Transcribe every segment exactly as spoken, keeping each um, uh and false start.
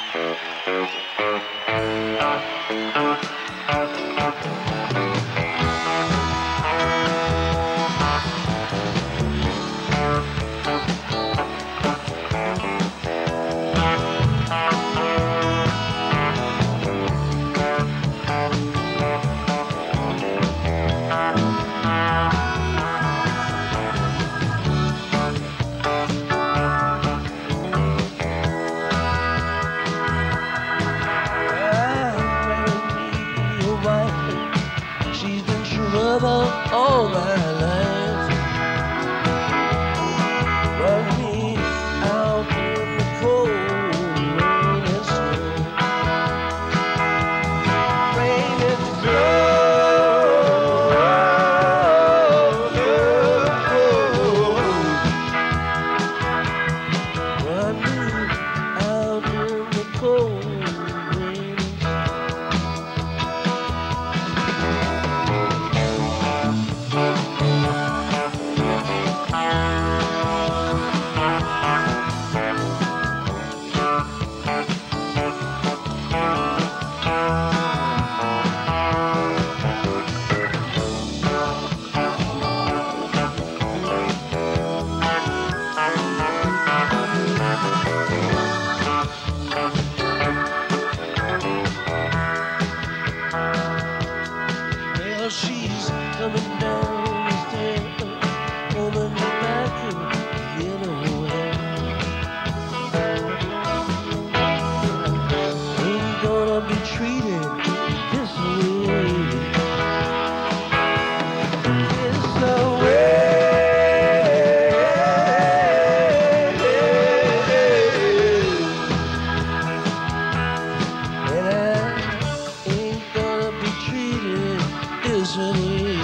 All my life, run me out in the cold rain and snow, rain and snow, run me out in the cold rain and well, she's coming down the stairs, woman back in yellow hair. Ain't gonna be treated this way, this way. And I ain't gonna be treated this way.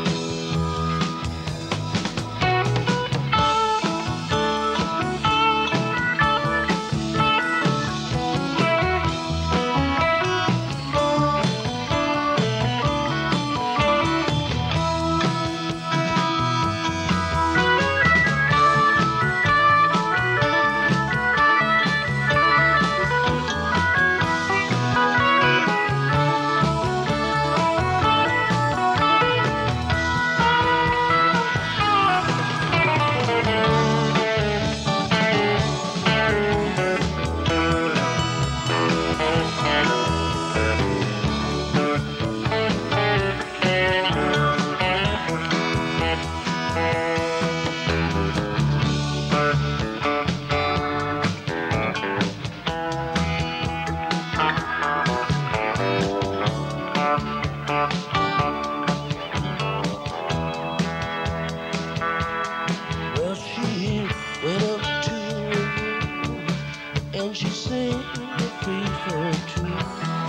Well, she went up to her room and she sang a faithful tune.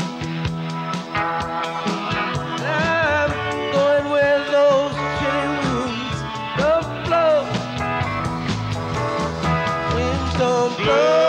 I'm going where those chilly winds don't blow, winds don't blow.